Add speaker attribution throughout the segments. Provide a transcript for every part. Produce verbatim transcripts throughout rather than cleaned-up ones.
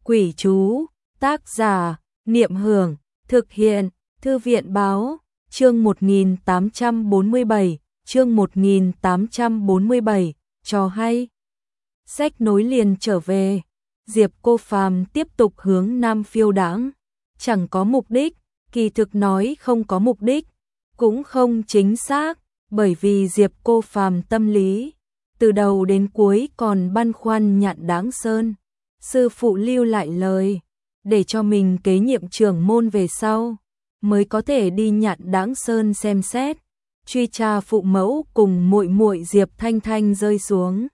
Speaker 1: Quỷ chú, tác giả, Niệm Hưởng, thực hiện, Thư viện báo, chương một nghìn tám trăm bốn mươi bảy, chương một nghìn tám trăm bốn mươi bảy, trò hay. Sách nối liền trở về, Diệp Cô Phàm tiếp tục hướng Nam phiêu đãng, chẳng có mục đích, kỳ thực nói không có mục đích, cũng không chính xác, bởi vì Diệp Cô Phàm tâm lý, từ đầu đến cuối còn băn khoăn Nhạn Đáng Sơn. Sư phụ lưu lại lời, để cho mình kế nhiệm trưởng môn về sau, mới có thể đi Nhạn Đáng Sơn xem xét, truy tra phụ mẫu cùng muội muội Diệp Thanh Thanh rơi xuống.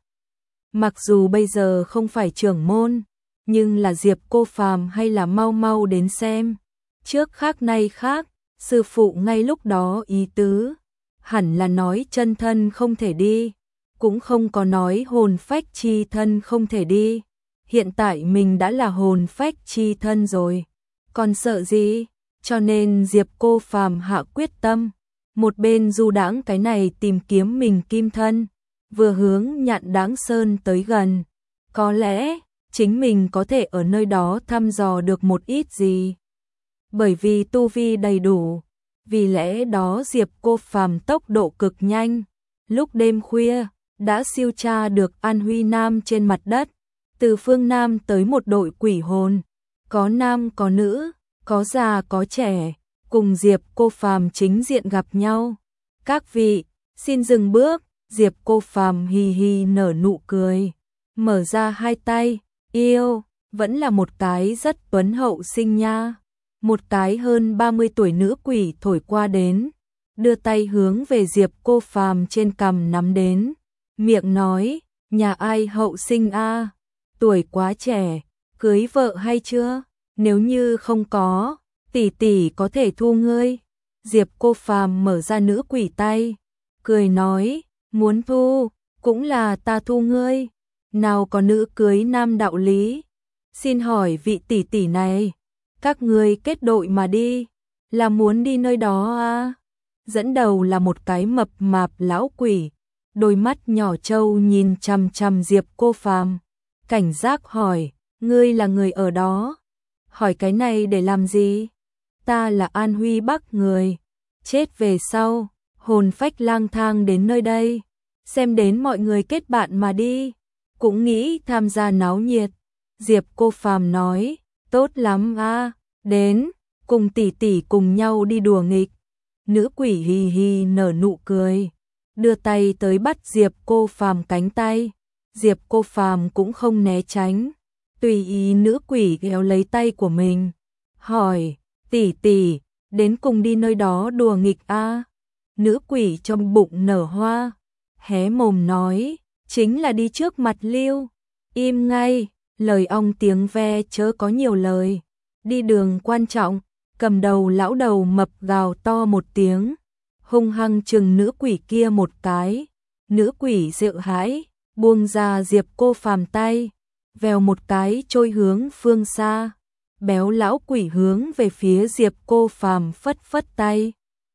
Speaker 1: Mặc dù bây giờ không phải trưởng môn, nhưng là Diệp Cô Phàm hay là mau mau đến xem. Trước khác nay khác, sư phụ ngay lúc đó ý tứ, hẳn là nói chân thân không thể đi, cũng không có nói hồn phách chi thân không thể đi. Hiện tại mình đã là hồn phách chi thân rồi, còn sợ gì? Cho nên Diệp Cô Phàm hạ quyết tâm, một bên du đãng cái này tìm kiếm mình kim thân, vừa hướng Nhạn Đáng Sơn tới gần. Có lẽ chính mình có thể ở nơi đó thăm dò được một ít gì. Bởi vì tu vi đầy đủ, vì lẽ đó Diệp Cô Phàm tốc độ cực nhanh, lúc đêm khuya đã siêu tra được An Huy Nam trên mặt đất. Từ phương Nam tới một đội quỷ hồn, có nam có nữ, có già có trẻ, cùng Diệp Cô Phàm chính diện gặp nhau. Các vị, xin dừng bước. Diệp Cô Phàm hì hì nở nụ cười, mở ra hai tay, yêu, vẫn là một cái rất tuấn hậu xinh nha. Một cái hơn ba mươi tuổi nữ quỷ thổi qua đến, đưa tay hướng về Diệp Cô Phàm trên cằm nắm đến, miệng nói, nhà ai hậu sinh a? Tuổi quá trẻ, cưới vợ hay chưa? Nếu như không có, tỷ tỷ có thể thu ngươi. Diệp Cô Phàm mở ra nữ quỷ tay, cười nói, muốn thu, cũng là ta thu ngươi. Nào có nữ cưới nam đạo lý. Xin hỏi vị tỷ tỷ này, các ngươi kết đội mà đi, là muốn đi nơi đó à? Dẫn đầu là một cái mập mạp lão quỷ, đôi mắt nhỏ trâu nhìn chằm chằm Diệp Cô Phàm, cảnh giác hỏi, ngươi là người ở đó? Hỏi cái này để làm gì? Ta là An Huy Bắc người, chết về sau, hồn phách lang thang đến nơi đây, xem đến mọi người kết bạn mà đi, cũng nghĩ tham gia náo nhiệt. Diệp Cô Phàm nói, tốt lắm a, đến, cùng tỷ tỷ cùng nhau đi đùa nghịch. Nữ quỷ hì hì nở nụ cười, đưa tay tới bắt Diệp Cô Phàm cánh tay. Diệp Cô Phàm cũng không né tránh, tùy ý nữ quỷ kéo lấy tay của mình, hỏi, tỷ tỷ, đến cùng đi nơi đó đùa nghịch a? Nữ quỷ trong bụng nở hoa, hé mồm nói, chính là đi trước mặt Lưu. Im ngay, lời ong tiếng ve chớ có nhiều lời, đi đường quan trọng. Cầm đầu lão đầu mập gào to một tiếng, hung hăng chừng nữ quỷ kia một cái. Nữ quỷ sợ hãi, buông ra Diệp Cô Phàm tay, vèo một cái trôi hướng phương xa. Béo lão quỷ hướng về phía Diệp Cô Phàm phất phất tay,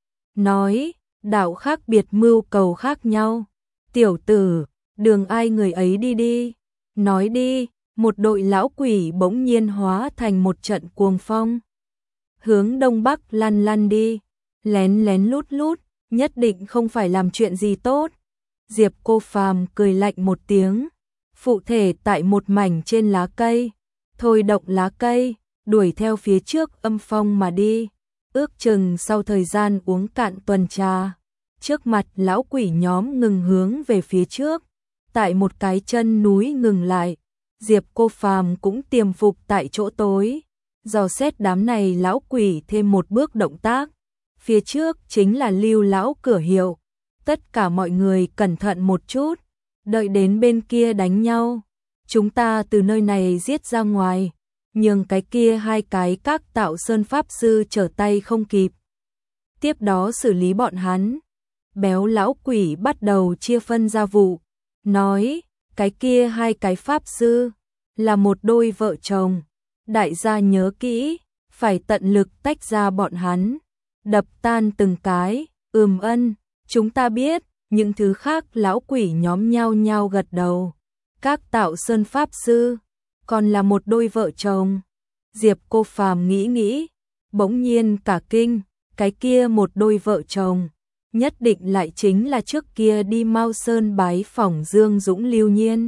Speaker 1: nói, đạo khác biệt mưu cầu khác nhau. Tiểu tử, đường ai người ấy đi đi. Nói đi, một đội lão quỷ bỗng nhiên hóa thành một trận cuồng phong, hướng đông bắc lăn lăn đi, lén lén lút lút, nhất định không phải làm chuyện gì tốt. Diệp Cô Phàm cười lạnh một tiếng, phụ thể tại một mảnh trên lá cây, thôi động lá cây, đuổi theo phía trước âm phong mà đi. Ước chừng sau thời gian uống cạn tuần trà, trước mặt lão quỷ nhóm ngừng hướng về phía trước, tại một cái chân núi ngừng lại. Diệp Cô Phàm cũng tiềm phục tại chỗ tối, dò xét đám này lão quỷ thêm một bước động tác. Phía trước chính là Lưu lão cửa hiệu. Tất cả mọi người cẩn thận một chút, đợi đến bên kia đánh nhau, chúng ta từ nơi này giết ra ngoài, nhường cái kia hai cái các tạo sơn pháp sư trở tay không kịp. Tiếp đó xử lý bọn hắn. Béo lão quỷ bắt đầu chia phân gia vụ, nói, cái kia hai cái pháp sư là một đôi vợ chồng, đại gia nhớ kỹ, phải tận lực tách ra bọn hắn, đập tan từng cái. Ừm ân, chúng ta biết. Những thứ khác lão quỷ nhóm nhao nhao gật đầu. Các tạo sơn pháp sư, còn là một đôi vợ chồng. Diệp Cô Phàm nghĩ nghĩ, bỗng nhiên cả kinh, cái kia một đôi vợ chồng, nhất định lại chính là trước kia đi Mao Sơn bái phỏng Dương Dũng Lưu Nhiên.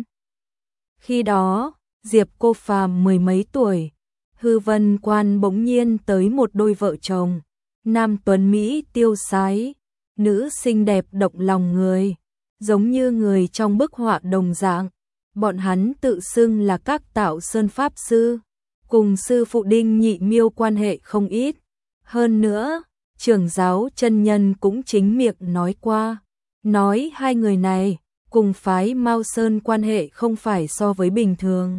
Speaker 1: Khi đó, Diệp Cô Phàm mười mấy tuổi, Hư Vân Quan bỗng nhiên tới một đôi vợ chồng, nam tuấn Mỹ tiêu sái, nữ xinh đẹp động lòng người, giống như người trong bức họa đồng dạng. Bọn hắn tự xưng là các Tạo Sơn Pháp Sư, cùng sư phụ Đinh Nhị Miêu quan hệ không ít. Hơn nữa, trưởng giáo chân nhân cũng chính miệng nói qua, nói hai người này cùng phái Mao Sơn quan hệ không phải so với bình thường.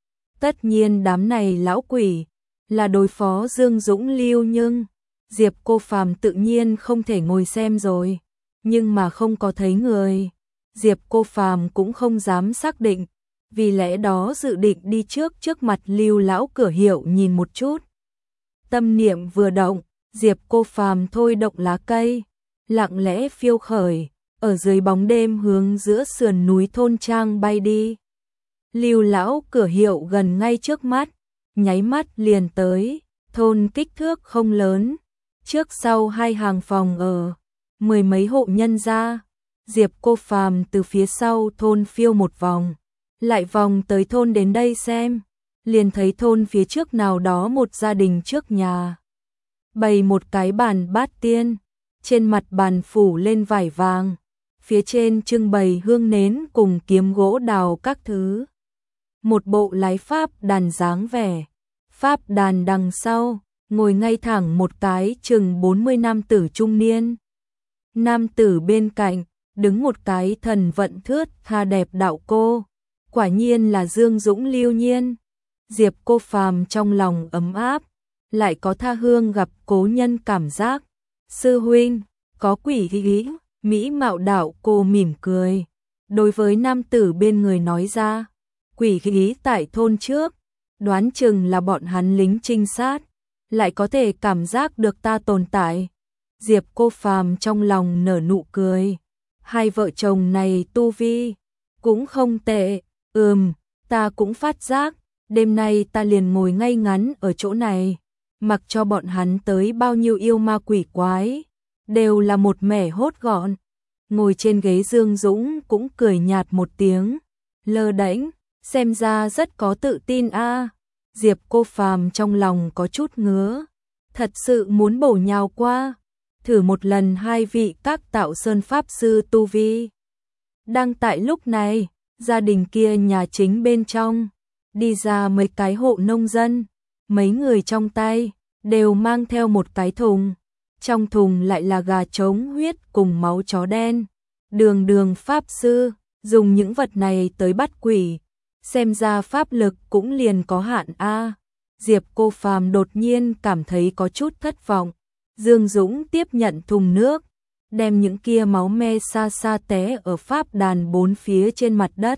Speaker 1: Tất nhiên đám này lão quỷ là đối phó Dương Dũng Lưu, nhưng Diệp Cô Phàm tự nhiên không thể ngồi xem rồi, nhưng mà không có thấy người, Diệp Cô Phàm cũng không dám xác định, vì lẽ đó dự định đi trước trước mặt Lưu lão cửa hiệu nhìn một chút. Tâm niệm vừa động, Diệp Cô Phàm thôi động lá cây, lặng lẽ phiêu khởi, ở dưới bóng đêm hướng giữa sườn núi thôn trang bay đi. Lưu lão cửa hiệu gần ngay trước mắt, nháy mắt liền tới, thôn kích thước không lớn, trước sau hai hàng phòng ở, mười mấy hộ nhân gia. Diệp Cô Phàm từ phía sau thôn phiêu một vòng, lại vòng tới thôn đến đây xem, liền thấy thôn phía trước nào đó một gia đình trước nhà. Bày một cái bàn bát tiên, trên mặt bàn phủ lên vải vàng, phía trên trưng bày hương nến cùng kiếm gỗ đào các thứ. Một bộ lái pháp đàn dáng vẻ, pháp đàn đằng sau, ngồi ngay thẳng một cái chừng bốn mươi nam tử trung niên. Nam tử bên cạnh, đứng một cái thần vận thướt tha đẹp đạo cô, quả nhiên là Dương Dũng Lưu Nhiên. Diệp Cô Phàm trong lòng ấm áp, lại có tha hương gặp cố nhân cảm giác. Sư huynh, có quỷ ý, mỹ mạo đạo cô mỉm cười, đối với nam tử bên người nói ra, quỷ ý tại thôn trước, đoán chừng là bọn hắn lính trinh sát, lại có thể cảm giác được ta tồn tại. Diệp Cô Phàm trong lòng nở nụ cười, hai vợ chồng này tu vi cũng không tệ, ừm, ta cũng phát giác, đêm nay ta liền ngồi ngay ngắn ở chỗ này, mặc cho bọn hắn tới bao nhiêu yêu ma quỷ quái, đều là một mẻ hốt gọn. Ngồi trên ghế Dương Dũng cũng cười nhạt một tiếng, lơ đễnh, xem ra rất có tự tin a. Diệp Cô Phàm trong lòng có chút ngứa, thật sự muốn bổ nhào qua, thử một lần hai vị các Tạo Sơn Pháp Sư tu vi. Đang tại lúc này, gia đình kia nhà chính bên trong, đi ra mấy cái hộ nông dân, mấy người trong tay, đều mang theo một cái thùng, trong thùng lại là gà trống huyết cùng máu chó đen. Đường đường Pháp Sư, dùng những vật này tới bắt quỷ, xem ra pháp lực cũng liền có hạn a. Diệp Cô Phàm đột nhiên cảm thấy có chút thất vọng. Dương Dũng tiếp nhận thùng nước, đem những kia máu me xa xa té ở pháp đàn bốn phía trên mặt đất,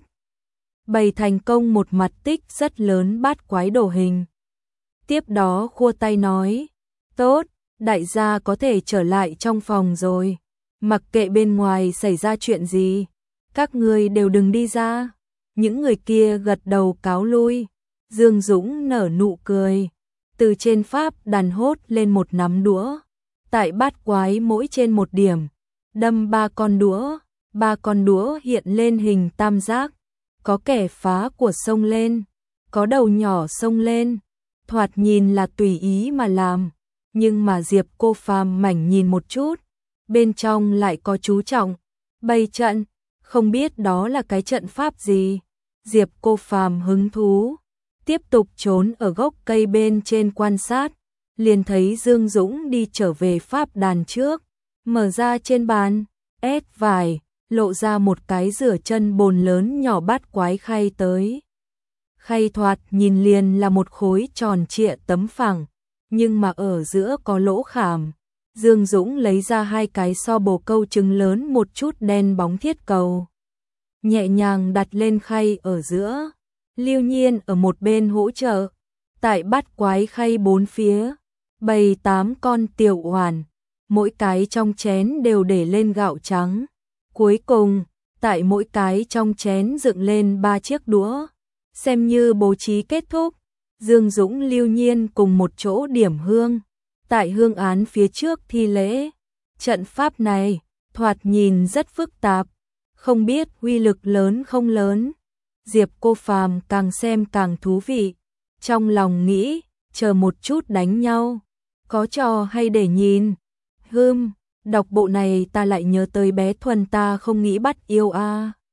Speaker 1: bày thành công một mặt tích rất lớn bát quái đồ hình. Tiếp đó khua tay nói, tốt, đại gia có thể trở lại trong phòng rồi, mặc kệ bên ngoài xảy ra chuyện gì, các người đều đừng đi ra. Những người kia gật đầu cáo lui. Dương Dũng nở nụ cười, từ trên pháp đàn hốt lên một nắm đũa, tại bát quái mỗi trên một điểm, đâm ba con đũa, ba con đũa hiện lên hình tam giác, có kẻ phá của sông lên, có đầu nhỏ sông lên, thoạt nhìn là tùy ý mà làm, nhưng mà Diệp Cô Phàm mảnh nhìn một chút, bên trong lại có chú trọng, bày trận, không biết đó là cái trận pháp gì. Diệp Cô Phàm hứng thú, tiếp tục trốn ở gốc cây bên trên quan sát, liền thấy Dương Dũng đi trở về pháp đàn trước, mở ra trên bàn, ép vải, lộ ra một cái rửa chân bồn lớn nhỏ bát quái khay tới. Khay thoạt nhìn liền là một khối tròn trịa tấm phẳng, nhưng mà ở giữa có lỗ khảm. Dương Dũng lấy ra hai cái so bồ câu trứng lớn một chút đen bóng thiết cầu, nhẹ nhàng đặt lên khay ở giữa. Lưu Nhiên ở một bên hỗ trợ, tại bát quái khay bốn phía, bày tám con tiểu oản, mỗi cái trong chén đều để lên gạo trắng. Cuối cùng, tại mỗi cái trong chén dựng lên ba chiếc đũa, Xem như bố trí kết thúc, Dương Dũng Lưu Nhiên cùng một chỗ điểm hương, tại hương án phía trước thi lễ. Trận pháp này, thoạt nhìn rất phức tạp, không biết uy lực lớn không lớn. Diệp Cô Phàm càng xem càng thú vị, trong lòng nghĩ, chờ một chút đánh nhau, có trò hay để nhìn. Hừm, đọc bộ này ta lại nhớ tới bé Thuần ta không nghĩ bắt yêu a. À.